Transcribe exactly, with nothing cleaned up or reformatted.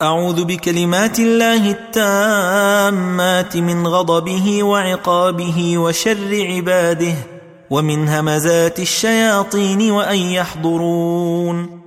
أعوذ بكلمات الله التامات من غضبه وعقابه وشر عباده ومن همزات الشياطين وأن يحضرون.